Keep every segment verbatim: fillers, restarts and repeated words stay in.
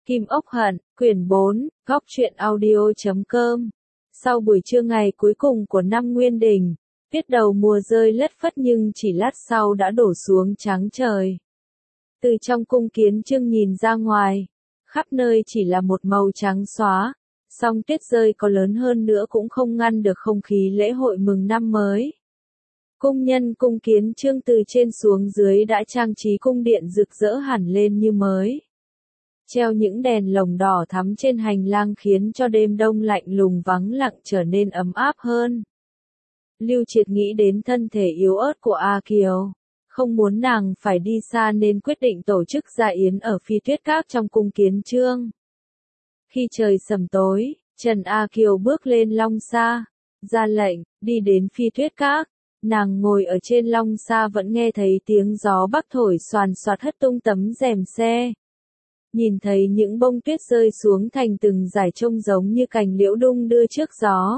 Kim Ốc Hận, quyển bốn, góc truyện audio chấm com. Sau buổi trưa ngày cuối cùng của năm Nguyên Đỉnh, tuyết đầu mùa rơi lất phất nhưng chỉ lát sau đã đổ xuống trắng trời. Từ trong cung Kiến Chương nhìn ra ngoài, khắp nơi chỉ là một màu trắng xóa, song tuyết rơi có lớn hơn nữa cũng không ngăn được không khí lễ hội mừng năm mới. Cung nhân cung Kiến Chương từ trên xuống dưới đã trang trí cung điện rực rỡ hẳn lên như mới. Treo những đèn lồng đỏ thắm trên hành lang khiến cho đêm đông lạnh lùng vắng lặng trở nên ấm áp hơn. Lưu Triệt nghĩ đến thân thể yếu ớt của A Kiều, không muốn nàng phải đi xa nên quyết định tổ chức gia yến ở Phi Tuyết Các trong cung Kiến Chương. Khi trời sầm tối, Trần A Kiều bước lên long xa, ra lệnh, đi đến Phi Tuyết Các. Nàng ngồi ở trên long xa vẫn nghe thấy tiếng gió bắc thổi xoàn xoạt hất tung tấm rèm xe. Nhìn thấy những bông tuyết rơi xuống thành từng dải trông giống như cành liễu đung đưa trước gió.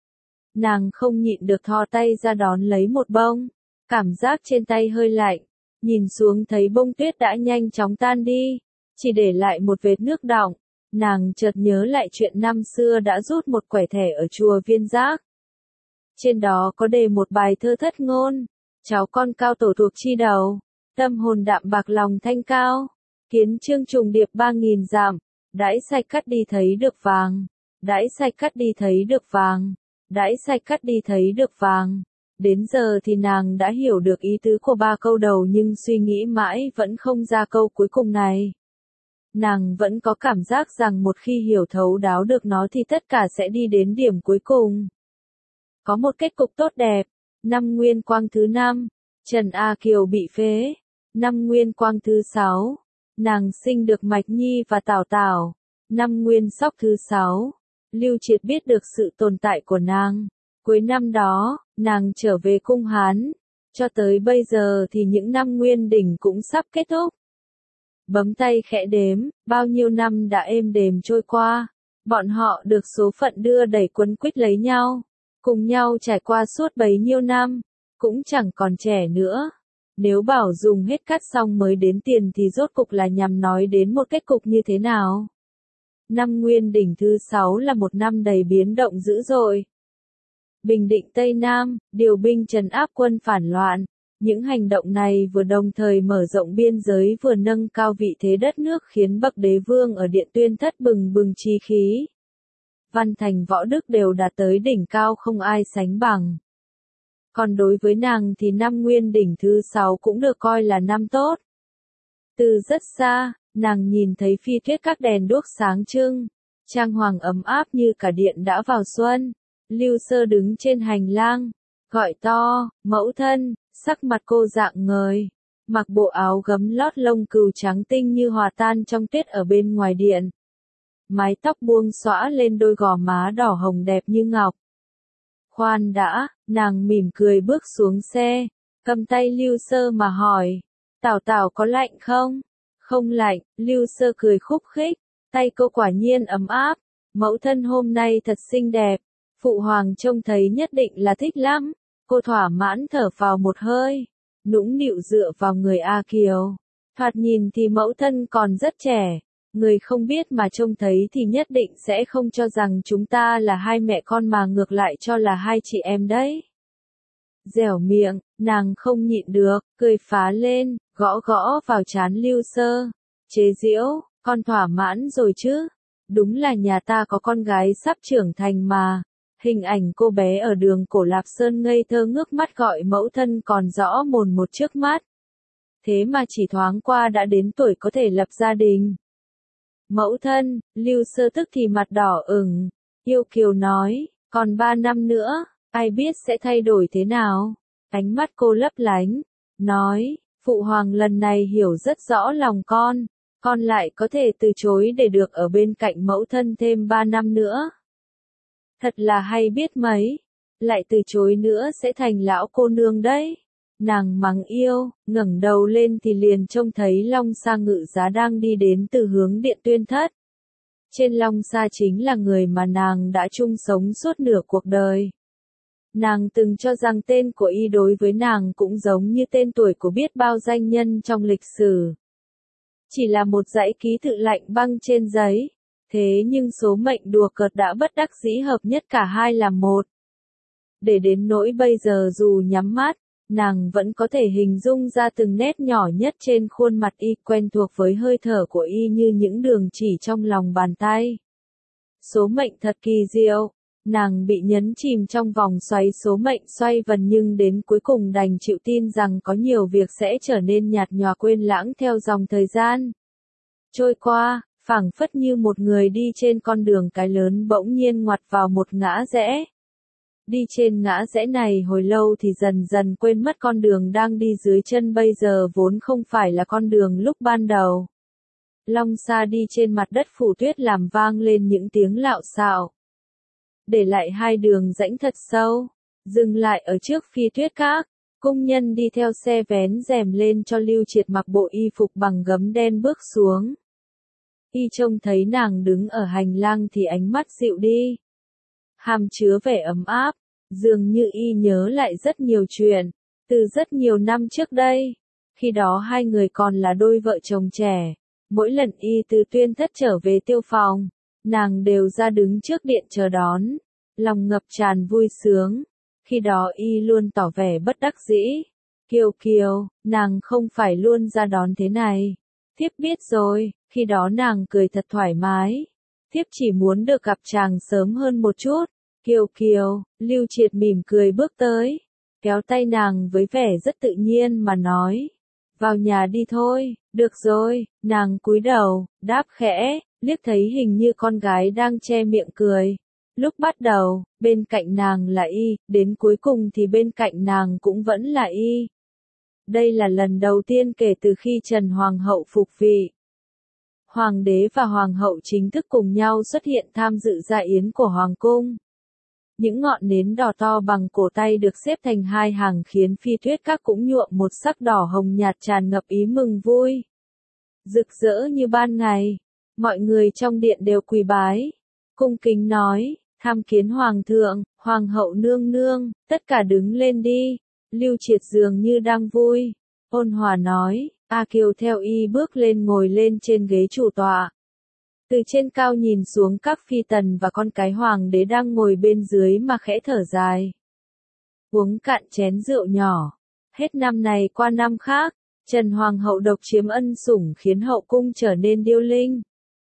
Nàng không nhịn được thò tay ra đón lấy một bông, cảm giác trên tay hơi lạnh, nhìn xuống thấy bông tuyết đã nhanh chóng tan đi, chỉ để lại một vệt nước đọng. Nàng chợt nhớ lại chuyện năm xưa đã rút một quẻ thẻ ở chùa Viên Giác. Trên đó có đề một bài thơ thất ngôn, cháu con cao tổ thuộc chi đầu, tâm hồn đạm bạc lòng thanh cao. Kiến Chương trùng điệp ba nghìn dặm, đãi sạch cắt đi thấy được vàng, đãi sạch cắt đi thấy được vàng, đãi sạch cắt đi thấy được vàng. Đến giờ thì nàng đã hiểu được ý tứ của ba câu đầu nhưng suy nghĩ mãi vẫn không ra câu cuối cùng này. Nàng vẫn có cảm giác rằng một khi hiểu thấu đáo được nó thì tất cả sẽ đi đến điểm cuối cùng. Có một kết cục tốt đẹp. Năm Nguyên Quang thứ năm, Trần A Kiều bị phế. Năm Nguyên Quang thứ sáu, nàng sinh được Mạch Nhi và Tảo Tảo. Năm Nguyên Sóc thứ sáu, Lưu Triệt biết được sự tồn tại của nàng. Cuối năm đó, nàng trở về cung Hán. Cho tới bây giờ thì những năm Nguyên Đỉnh cũng sắp kết thúc. Bấm tay khẽ đếm, bao nhiêu năm đã êm đềm trôi qua. Bọn họ được số phận đưa đẩy quấn quýt lấy nhau. Cùng nhau trải qua suốt bấy nhiêu năm. Cũng chẳng còn trẻ nữa. Nếu bảo dùng hết cát xong mới đến tiền thì rốt cục là nhằm nói đến một kết cục như thế nào. Năm Nguyên Đỉnh thứ sáu là một năm đầy biến động dữ dội. Bình định Tây Nam, điều binh trấn áp quân phản loạn. Những hành động này vừa đồng thời mở rộng biên giới vừa nâng cao vị thế đất nước khiến bậc đế vương ở Điện Tuyên Thất bừng bừng chi khí. Văn thành võ đức đều đạt tới đỉnh cao không ai sánh bằng. Còn đối với nàng thì năm Nguyên Đỉnh thứ sáu cũng được coi là năm tốt. Từ rất xa, nàng nhìn thấy Phi Tuyết Các đèn đuốc sáng trưng, trang hoàng ấm áp như cả điện đã vào xuân. Lưu Sơ đứng trên hành lang, gọi to, mẫu thân, sắc mặt cô rạng ngời, mặc bộ áo gấm lót lông cừu trắng tinh như hòa tan trong tuyết ở bên ngoài điện. Mái tóc buông xõa lên đôi gò má đỏ hồng đẹp như ngọc. Khoan đã, nàng mỉm cười bước xuống xe, cầm tay Lưu Sơ mà hỏi, Tảo Tảo có lạnh không? Không lạnh, Lưu Sơ cười khúc khích, tay cô quả nhiên ấm áp, mẫu thân hôm nay thật xinh đẹp, phụ hoàng trông thấy nhất định là thích lắm. Cô thỏa mãn thở vào một hơi, nũng nịu dựa vào người A Kiều. Thoạt nhìn thì mẫu thân còn rất trẻ, người không biết mà trông thấy thì nhất định sẽ không cho rằng chúng ta là hai mẹ con mà ngược lại cho là hai chị em đấy. Dẻo miệng, nàng không nhịn được, cười phá lên, gõ gõ vào trán Lưu Sơ. Chế giễu, con thỏa mãn rồi chứ? Đúng là nhà ta có con gái sắp trưởng thành mà. Hình ảnh cô bé ở đường Cổ Lạp Sơn ngây thơ ngước mắt gọi mẫu thân còn rõ mồn một trước mắt. Thế mà chỉ thoáng qua đã đến tuổi có thể lập gia đình. Mẫu thân, Lưu Sơ tức thì mặt đỏ ửng, yêu kiều nói, còn ba năm nữa, ai biết sẽ thay đổi thế nào. Ánh mắt cô lấp lánh, nói, phụ hoàng lần này hiểu rất rõ lòng con, con lại có thể từ chối để được ở bên cạnh mẫu thân thêm ba năm nữa. Thật là hay biết mấy, lại từ chối nữa sẽ thành lão cô nương đấy. Nàng mắng yêu, ngẩng đầu lên thì liền trông thấy long sa ngự giá đang đi đến từ hướng Điện Tuyên Thất. Trên long sa chính là người mà nàng đã chung sống suốt nửa cuộc đời. Nàng từng cho rằng tên của y đối với nàng cũng giống như tên tuổi của biết bao danh nhân trong lịch sử. Chỉ là một dãy ký tự lạnh băng trên giấy. Thế nhưng số mệnh đùa cợt đã bất đắc dĩ hợp nhất cả hai làm một. Để đến nỗi bây giờ dù nhắm mắt, nàng vẫn có thể hình dung ra từng nét nhỏ nhất trên khuôn mặt y, quen thuộc với hơi thở của y như những đường chỉ trong lòng bàn tay. Số mệnh thật kỳ diệu, nàng bị nhấn chìm trong vòng xoáy số mệnh xoay vần nhưng đến cuối cùng đành chịu tin rằng có nhiều việc sẽ trở nên nhạt nhòa quên lãng theo dòng thời gian trôi qua, phảng phất như một người đi trên con đường cái lớn bỗng nhiên ngoặt vào một ngã rẽ. Đi trên ngã rẽ này hồi lâu thì dần dần quên mất con đường đang đi dưới chân bây giờ vốn không phải là con đường lúc ban đầu. Long xa đi trên mặt đất phủ tuyết làm vang lên những tiếng lạo xạo. Để lại hai đường rãnh thật sâu, dừng lại ở trước phi tuyết các, cung nhân đi theo xe vén rèm lên cho Lưu Triệt mặc bộ y phục bằng gấm đen bước xuống. Y trông thấy nàng đứng ở hành lang thì ánh mắt dịu đi. Hàm chứa vẻ ấm áp, dường như y nhớ lại rất nhiều chuyện, từ rất nhiều năm trước đây. Khi đó hai người còn là đôi vợ chồng trẻ, mỗi lần y từ Tuyên Thất trở về Tiêu Phòng, nàng đều ra đứng trước điện chờ đón, lòng ngập tràn vui sướng. Khi đó y luôn tỏ vẻ bất đắc dĩ. Kiều Kiều, nàng không phải luôn ra đón thế này. Thiếp biết rồi, khi đó nàng cười thật thoải mái. Thiếp chỉ muốn được gặp chàng sớm hơn một chút. Kiều Kiều, Lưu Triệt mỉm cười bước tới, kéo tay nàng với vẻ rất tự nhiên mà nói. Vào nhà đi thôi, được rồi, nàng cúi đầu, đáp khẽ, liếc thấy hình như con gái đang che miệng cười. Lúc bắt đầu, bên cạnh nàng là y, đến cuối cùng thì bên cạnh nàng cũng vẫn là y. Đây là lần đầu tiên kể từ khi Trần Hoàng hậu phục vị. Hoàng đế và Hoàng hậu chính thức cùng nhau xuất hiện tham dự dạ yến của Hoàng cung. Những ngọn nến đỏ to bằng cổ tay được xếp thành hai hàng khiến phi tuyết các cũng nhuộm một sắc đỏ hồng nhạt tràn ngập ý mừng vui. Rực rỡ như ban ngày, mọi người trong điện đều quỳ bái, cung kính nói, tham kiến Hoàng thượng, Hoàng hậu nương nương, tất cả đứng lên đi. Lưu Triệt dường như đang vui, ôn hòa nói, A Kiều theo y bước lên ngồi lên trên ghế chủ tọa. Từ trên cao nhìn xuống các phi tần và con cái hoàng đế đang ngồi bên dưới mà khẽ thở dài. Uống cạn chén rượu nhỏ. Hết năm này qua năm khác, Trần Hoàng hậu độc chiếm ân sủng khiến hậu cung trở nên điêu linh.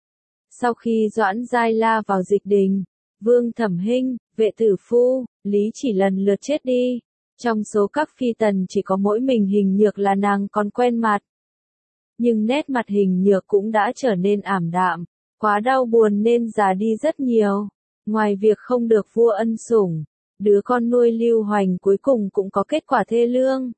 Sau khi Doãn Giai La vào dịch đình, Vương Thẩm Hinh, Vệ Tử Phu, Lý Chỉ lần lượt chết đi. Trong số các phi tần chỉ có mỗi mình Hình Nhược là nàng còn quen mặt. Nhưng nét mặt Hình Nhược cũng đã trở nên ảm đạm. Quá đau buồn nên già đi rất nhiều. Ngoài việc không được vua ân sủng, đứa con nuôi Lưu Hoành cuối cùng cũng có kết quả thê lương.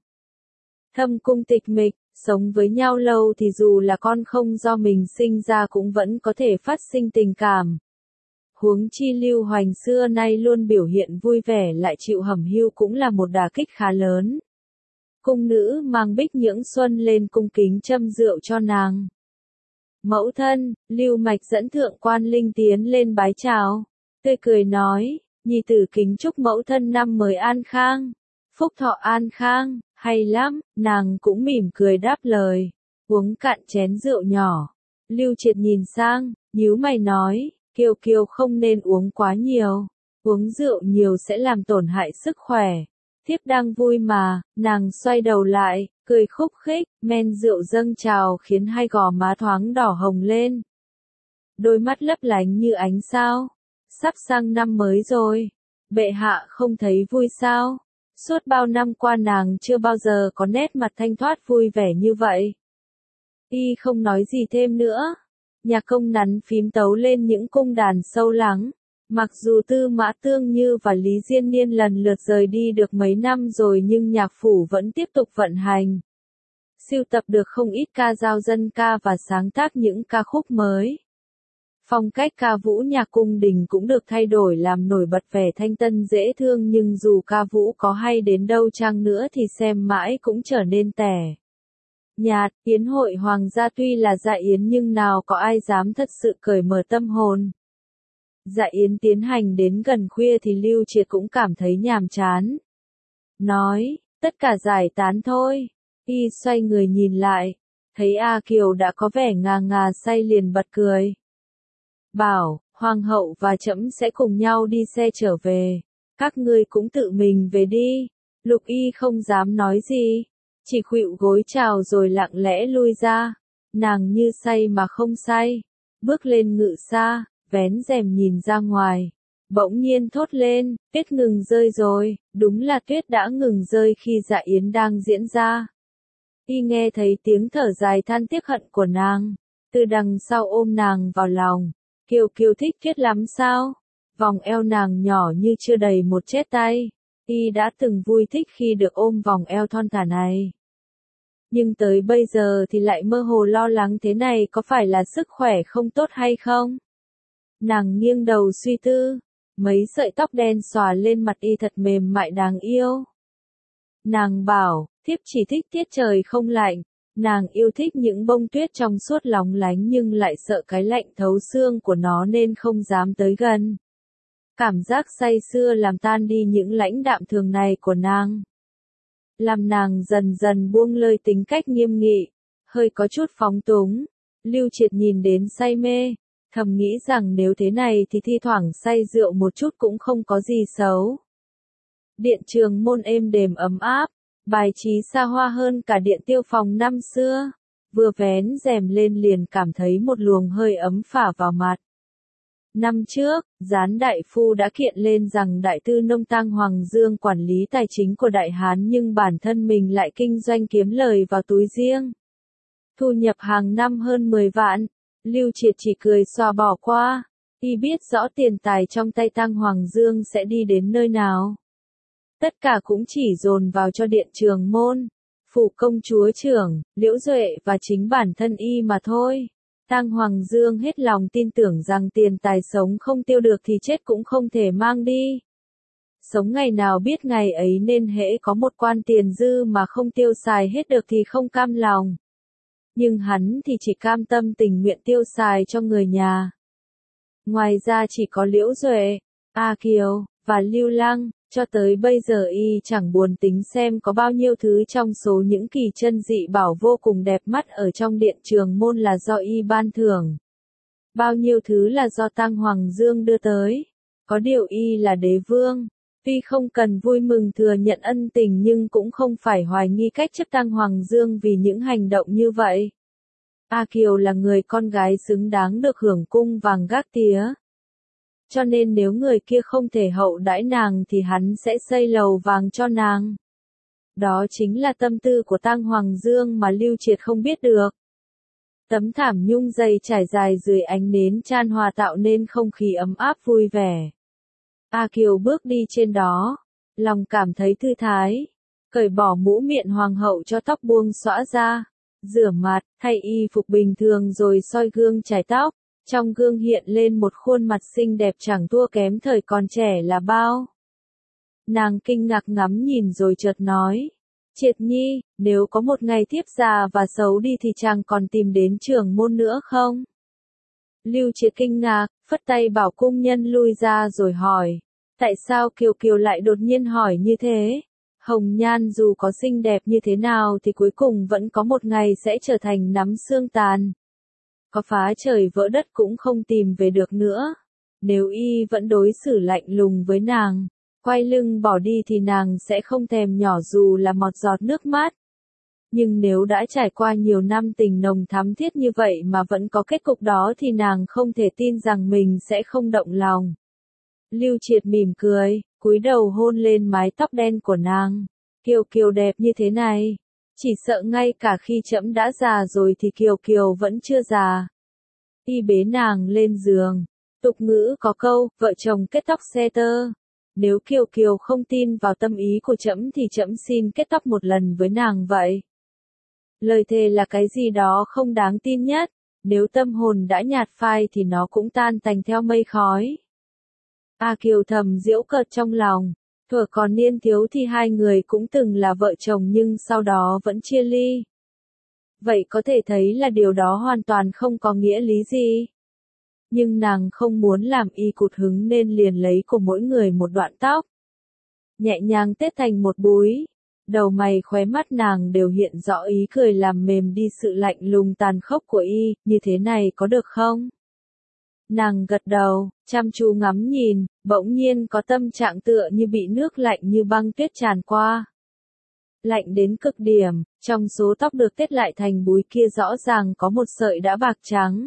Thâm cung tịch mịch, sống với nhau lâu thì dù là con không do mình sinh ra cũng vẫn có thể phát sinh tình cảm. Huống chi Lưu Hoành xưa nay luôn biểu hiện vui vẻ lại chịu hẩm hiu cũng là một đả kích khá lớn. Cung nữ mang Bích Nhưỡng Xuân lên cung kính châm rượu cho nàng. Mẫu thân, Lưu Mạch dẫn thượng quan Linh tiến lên bái chào, tươi cười nói, nhi tử kính chúc mẫu thân năm mới an khang, phúc thọ an khang, hay lắm, nàng cũng mỉm cười đáp lời, uống cạn chén rượu nhỏ. Lưu Triệt nhìn sang, nhíu mày nói, Kiều Kiều không nên uống quá nhiều, uống rượu nhiều sẽ làm tổn hại sức khỏe. Thiếp đang vui mà, nàng xoay đầu lại, cười khúc khích, men rượu dâng trào khiến hai gò má thoáng đỏ hồng lên. Đôi mắt lấp lánh như ánh sao. Sắp sang năm mới rồi. Bệ hạ không thấy vui sao? Suốt bao năm qua nàng chưa bao giờ có nét mặt thanh thoát vui vẻ như vậy. Y không nói gì thêm nữa. Nhạc công nắn phím tấu lên những cung đàn sâu lắng. Mặc dù Tư Mã Tương Như và Lý Diên Niên lần lượt rời đi được mấy năm rồi nhưng nhạc phủ vẫn tiếp tục vận hành. Sưu tập được không ít ca dao dân ca và sáng tác những ca khúc mới. Phong cách ca vũ nhạc cung đình cũng được thay đổi làm nổi bật vẻ thanh tân dễ thương nhưng dù ca vũ có hay đến đâu chăng nữa thì xem mãi cũng trở nên tẻ nhạt. Yến hội hoàng gia tuy là dạ yến nhưng nào có ai dám thật sự cởi mở tâm hồn. Dạ yến tiến hành đến gần khuya thì Lưu Triệt cũng cảm thấy nhàm chán. Nói, tất cả giải tán thôi. Y xoay người nhìn lại, Thấy A Kiều đã có vẻ ngà ngà say liền bật cười. Bảo, Hoàng hậu và trẫm sẽ cùng nhau đi xe trở về. Các ngươi cũng tự mình về đi. Lục Y không dám nói gì. Chỉ khuỵu gối chào rồi lặng lẽ lui ra. Nàng như say mà không say. Bước lên ngự xa, vén rèm nhìn ra ngoài. Bỗng nhiên thốt lên, tuyết ngừng rơi rồi. Đúng là tuyết đã ngừng rơi khi dạ yến đang diễn ra. Y nghe thấy tiếng thở dài than tiếc hận của nàng. Từ đằng sau ôm nàng vào lòng. Kiều Kiều thích tuyết lắm sao? Vòng eo nàng nhỏ như chưa đầy một chết tay. Y đã từng vui thích khi được ôm vòng eo thon thả này. Nhưng tới bây giờ thì lại mơ hồ lo lắng thế này có phải là sức khỏe không tốt hay không? Nàng nghiêng đầu suy tư. Mấy sợi tóc đen xòa lên mặt Y thật mềm mại đáng yêu. Nàng bảo, thiếp chỉ thích tiết trời không lạnh. Nàng yêu thích những bông tuyết trong suốt lóng lánh nhưng lại sợ cái lạnh thấu xương của nó nên không dám tới gần. Cảm giác say sưa làm tan đi những lãnh đạm thường này của nàng. Làm nàng dần dần buông lơi tính cách nghiêm nghị, hơi có chút phóng túng. Lưu Triệt nhìn đến say mê, thầm nghĩ rằng nếu thế này thì thi thoảng say rượu một chút cũng không có gì xấu. Điện Trường Môn êm đềm ấm áp, bài trí xa hoa hơn cả điện Tiêu Phòng năm xưa. Vừa vén rèm lên liền cảm thấy một luồng hơi ấm phả vào mặt. Năm trước, Gián Đại Phu đã kiện lên rằng Đại Tư Nông Tang Hoàng Dương quản lý tài chính của Đại Hán nhưng bản thân mình lại kinh doanh kiếm lời vào túi riêng. Thu nhập hàng năm hơn mười vạn, Lưu Triệt chỉ cười xòa bỏ qua, y biết rõ tiền tài trong tay Tang Hoàng Dương sẽ đi đến nơi nào. Tất cả cũng chỉ dồn vào cho Điện Trường Môn, phủ công chúa trưởng, Liễu Duệ và chính bản thân y mà thôi. Tang Hoàng Dương hết lòng tin tưởng rằng tiền tài sống không tiêu được thì chết cũng không thể mang đi. Sống ngày nào biết ngày ấy nên hễ có một quan tiền dư mà không tiêu xài hết được thì không cam lòng. Nhưng hắn thì chỉ cam tâm tình nguyện tiêu xài cho người nhà. Ngoài ra chỉ có Liễu Duệ, A Kiều, và Lưu Lăng, cho tới bây giờ y chẳng buồn tính xem có bao nhiêu thứ trong số những kỳ chân dị bảo vô cùng đẹp mắt ở trong Điện Trường Môn là do y ban thưởng. Bao nhiêu thứ là do Tang Hoàng Dương đưa tới. Có điều y là đế vương, tuy không cần vui mừng thừa nhận ân tình nhưng cũng không phải hoài nghi cách chức Tang Hoàng Dương vì những hành động như vậy. A Kiều là người con gái xứng đáng được hưởng cung vàng gác tía. Cho nên nếu người kia không thể hậu đãi nàng thì hắn sẽ xây lầu vàng cho nàng. Đó chính là tâm tư của Tang Hoàng Dương mà Lưu Triệt không biết được. Tấm thảm nhung dày trải dài dưới ánh nến chan hòa tạo nên không khí ấm áp vui vẻ. A Kiều bước đi trên đó, lòng cảm thấy thư thái, cởi bỏ mũ miện hoàng hậu cho tóc buông xõa ra, rửa mặt, thay y phục bình thường rồi soi gương chải tóc. Trong gương hiện lên một khuôn mặt xinh đẹp chẳng thua kém thời còn trẻ là bao. Nàng kinh ngạc ngắm nhìn rồi chợt nói. Triệt Nhi, nếu có một ngày thiếp già và xấu đi thì chàng còn tìm đến Trường Môn nữa không? Lưu Triệt kinh ngạc, phất tay bảo cung nhân lui ra rồi hỏi. Tại sao Kiều Kiều lại đột nhiên hỏi như thế? Hồng Nhan dù có xinh đẹp như thế nào thì cuối cùng vẫn có một ngày sẽ trở thành nắm xương tàn. Có phá trời vỡ đất cũng không tìm về được nữa. Nếu y vẫn đối xử lạnh lùng với nàng, quay lưng bỏ đi thì nàng sẽ không thèm nhỏ dù là một giọt nước mắt. Nhưng nếu đã trải qua nhiều năm tình nồng thắm thiết như vậy mà vẫn có kết cục đó thì nàng không thể tin rằng mình sẽ không động lòng. Lưu Triệt mỉm cười, cúi đầu hôn lên mái tóc đen của nàng. Kiều Kiều đẹp như thế này. Chỉ sợ ngay cả khi trẫm đã già rồi thì Kiều Kiều vẫn chưa già. Y bế nàng lên giường. Tục ngữ có câu, vợ chồng kết tóc xe tơ. Nếu Kiều Kiều không tin vào tâm ý của trẫm thì trẫm xin kết tóc một lần với nàng vậy. Lời thề là cái gì đó không đáng tin nhất. Nếu tâm hồn đã nhạt phai thì nó cũng tan tành theo mây khói. A Kiều thầm giễu cợt trong lòng. Thuở còn niên thiếu thì hai người cũng từng là vợ chồng nhưng sau đó vẫn chia ly. Vậy có thể thấy là điều đó hoàn toàn không có nghĩa lý gì. Nhưng nàng không muốn làm y cụt hứng nên liền lấy của mỗi người một đoạn tóc. Nhẹ nhàng tết thành một búi. Đầu mày khóe mắt nàng đều hiện rõ ý cười làm mềm đi sự lạnh lùng tàn khốc của y, như thế này có được không? Nàng gật đầu, chăm chú ngắm nhìn, bỗng nhiên có tâm trạng tựa như bị nước lạnh như băng tuyết tràn qua. Lạnh đến cực điểm, trong số tóc được tết lại thành búi kia rõ ràng có một sợi đã bạc trắng.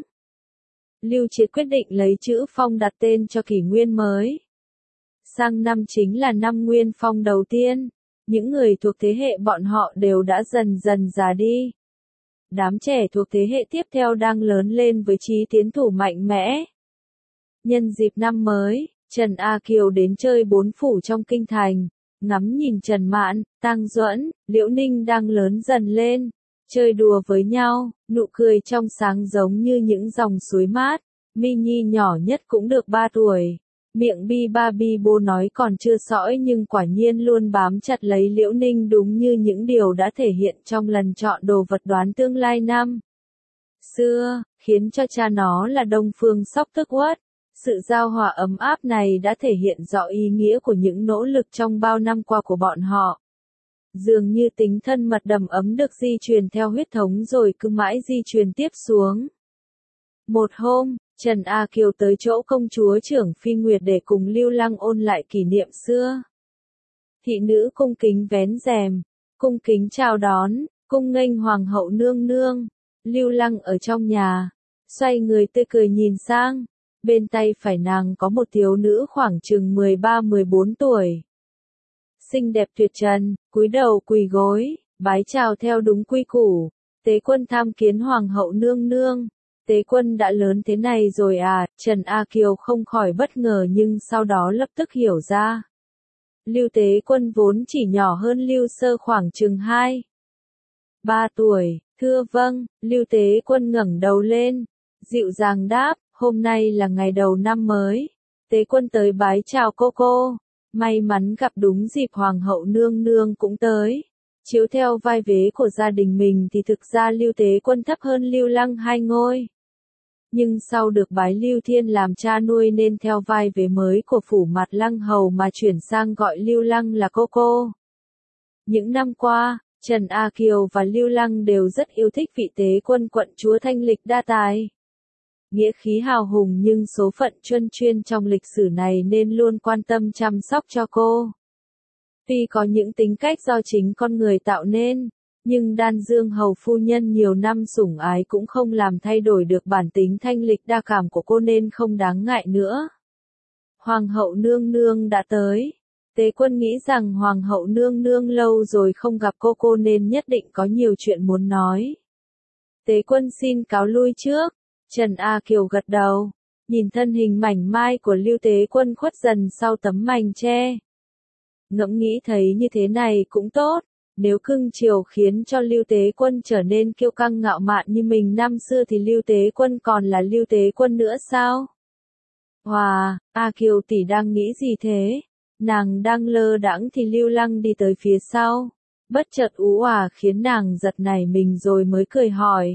Lưu Triệt quyết định lấy chữ Phong đặt tên cho kỷ nguyên mới. Sang năm chính là năm Nguyên Phong đầu tiên, những người thuộc thế hệ bọn họ đều đã dần dần già đi. Đám trẻ thuộc thế hệ tiếp theo đang lớn lên với chí tiến thủ mạnh mẽ. Nhân dịp năm mới, Trần A Kiều đến chơi bốn phủ trong kinh thành, ngắm nhìn Trần Mạn, Tang Duẫn, Liễu Ninh đang lớn dần lên, chơi đùa với nhau, nụ cười trong sáng giống như những dòng suối mát. Mi Nhi nhỏ nhất cũng được ba tuổi, miệng bi ba bi bô nói còn chưa sõi nhưng quả nhiên luôn bám chặt lấy Liễu Ninh đúng như những điều đã thể hiện trong lần chọn đồ vật đoán tương lai năm xưa, khiến cho cha nó là Đông Phương Sóc tức uất. Sự giao hòa ấm áp này đã thể hiện rõ ý nghĩa của những nỗ lực trong bao năm qua của bọn họ. Dường như tính thân mật đầm ấm được di truyền theo huyết thống rồi cứ mãi di truyền tiếp xuống. Một hôm, Trần A Kiều tới chỗ công chúa trưởng Phi Nguyệt để cùng Lưu Lăng ôn lại kỷ niệm xưa. Thị nữ cung kính vén rèm, cung kính chào đón, cung nghênh hoàng hậu nương nương. Lưu Lăng ở trong nhà, xoay người tươi cười nhìn sang. Bên tay phải nàng có một thiếu nữ khoảng chừng mười ba mười bốn tuổi. Xinh đẹp tuyệt trần, cúi đầu quỳ gối, bái chào theo đúng quy củ. Tế Quân tham kiến hoàng hậu nương nương. Tế Quân đã lớn thế này rồi à? Trần A Kiều không khỏi bất ngờ nhưng sau đó lập tức hiểu ra. Lưu Tế Quân vốn chỉ nhỏ hơn Lưu Sơ khoảng chừng hai ba tuổi. Thưa vâng. Lưu Tế Quân ngẩng đầu lên, dịu dàng đáp. Hôm nay là ngày đầu năm mới, Tế Quân tới bái chào cô cô, may mắn gặp đúng dịp hoàng hậu nương nương cũng tới. Chiếu theo vai vế của gia đình mình thì thực ra Lưu Tế Quân thấp hơn Lưu Lăng hai ngôi. Nhưng sau được bái Lưu Thiên làm cha nuôi nên theo vai vế mới của phủ Mặt Lăng Hầu mà chuyển sang gọi Lưu Lăng là cô cô. Những năm qua, Trần A Kiều và Lưu Lăng đều rất yêu thích vị Tế Quân quận chúa thanh lịch đa tài. Nghĩa khí hào hùng nhưng số phận chuyên chuyên trong lịch sử này nên luôn quan tâm chăm sóc cho cô. Tuy có những tính cách do chính con người tạo nên, nhưng Đan Dương hầu phu nhân nhiều năm sủng ái cũng không làm thay đổi được bản tính thanh lịch đa cảm của cô nên không đáng ngại nữa. Hoàng hậu nương nương đã tới. Tế Quân nghĩ rằng hoàng hậu nương nương lâu rồi không gặp cô cô nên nhất định có nhiều chuyện muốn nói. Tế Quân xin cáo lui trước. Trần A Kiều gật đầu, nhìn thân hình mảnh mai của Lưu Tế Quân khuất dần sau tấm mành tre. Ngẫm nghĩ thấy như thế này cũng tốt, nếu cưng chiều khiến cho Lưu Tế Quân trở nên kiêu căng ngạo mạn như mình năm xưa thì Lưu Tế Quân còn là Lưu Tế Quân nữa sao? Hòa, A Kiều tỷ đang nghĩ gì thế? Nàng đang lơ đãng thì Lưu Lăng đi tới phía sau, bất chợt ú òa khiến nàng giật nảy mình rồi mới cười hỏi.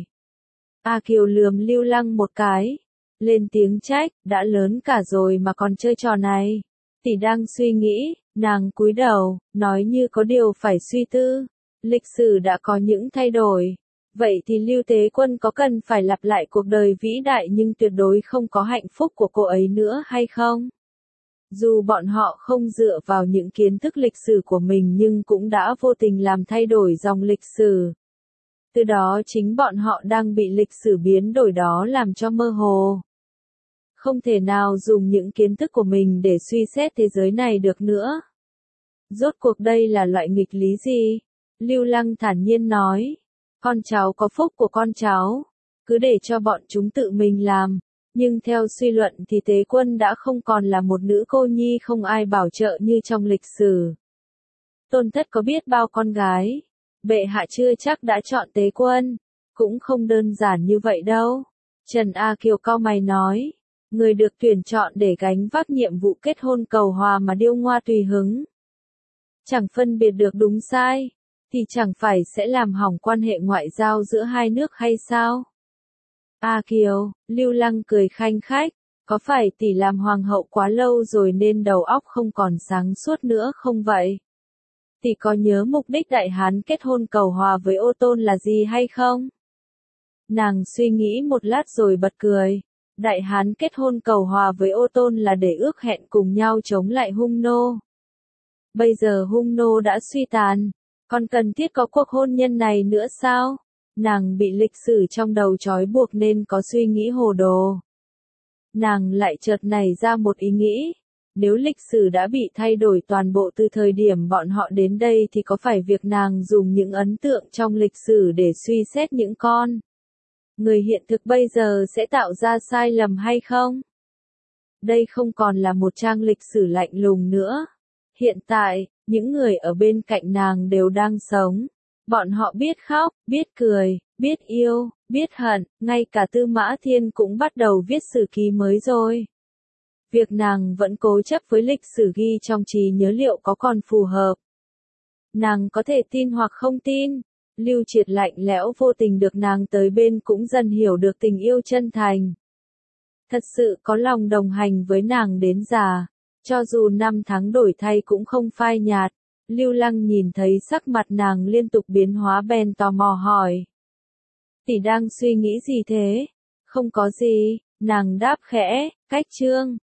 A Kiều lườm Lưu Lăng một cái, lên tiếng trách, đã lớn cả rồi mà còn chơi trò này. Tỷ đang suy nghĩ, nàng cúi đầu, nói như có điều phải suy tư. Lịch sử đã có những thay đổi. Vậy thì Lưu Tế Quân có cần phải lặp lại cuộc đời vĩ đại nhưng tuyệt đối không có hạnh phúc của cô ấy nữa hay không? Dù bọn họ không dựa vào những kiến thức lịch sử của mình nhưng cũng đã vô tình làm thay đổi dòng lịch sử. Từ đó chính bọn họ đang bị lịch sử biến đổi đó làm cho mơ hồ. Không thể nào dùng những kiến thức của mình để suy xét thế giới này được nữa. Rốt cuộc đây là loại nghịch lý gì? Lưu Lăng thản nhiên nói. Con cháu có phúc của con cháu. Cứ để cho bọn chúng tự mình làm. Nhưng theo suy luận thì Tế Quân đã không còn là một nữ cô nhi không ai bảo trợ như trong lịch sử. Tôn thất có biết bao con gái. Bệ hạ chưa chắc đã chọn Tế Quân. Cũng không đơn giản như vậy đâu. Trần A Kiều cau mày nói. Người được tuyển chọn để gánh vác nhiệm vụ kết hôn cầu hòa mà điêu ngoa tùy hứng. Chẳng phân biệt được đúng sai. Thì chẳng phải sẽ làm hỏng quan hệ ngoại giao giữa hai nước hay sao? A Kiều, Lưu Lăng cười khanh khách. Có phải tỷ làm hoàng hậu quá lâu rồi nên đầu óc không còn sáng suốt nữa không vậy? Tỷ có nhớ mục đích Đại Hán kết hôn cầu hòa với Ô Tôn là gì hay không? Nàng suy nghĩ một lát rồi bật cười. Đại Hán kết hôn cầu hòa với Ô Tôn là để ước hẹn cùng nhau chống lại hung nô. Bây giờ hung nô đã suy tàn, còn cần thiết có cuộc hôn nhân này nữa sao? Nàng bị lịch sử trong đầu trói buộc nên có suy nghĩ hồ đồ. Nàng lại chợt nảy ra một ý nghĩ. Nếu lịch sử đã bị thay đổi toàn bộ từ thời điểm bọn họ đến đây thì có phải việc nàng dùng những ấn tượng trong lịch sử để suy xét những con người hiện thực bây giờ sẽ tạo ra sai lầm hay không? Đây không còn là một trang lịch sử lạnh lùng nữa. Hiện tại, những người ở bên cạnh nàng đều đang sống. Bọn họ biết khóc, biết cười, biết yêu, biết hận, ngay cả Tư Mã Thiên cũng bắt đầu viết sử ký mới rồi. Việc nàng vẫn cố chấp với lịch sử ghi trong trí nhớ liệu có còn phù hợp. Nàng có thể tin hoặc không tin. Lưu Triệt lạnh lẽo vô tình được nàng tới bên cũng dần hiểu được tình yêu chân thành. Thật sự có lòng đồng hành với nàng đến già. Cho dù năm tháng đổi thay cũng không phai nhạt. Lưu Lăng nhìn thấy sắc mặt nàng liên tục biến hóa bèn tò mò hỏi. Tỷ đang suy nghĩ gì thế? Không có gì, nàng đáp khẽ, cách chương.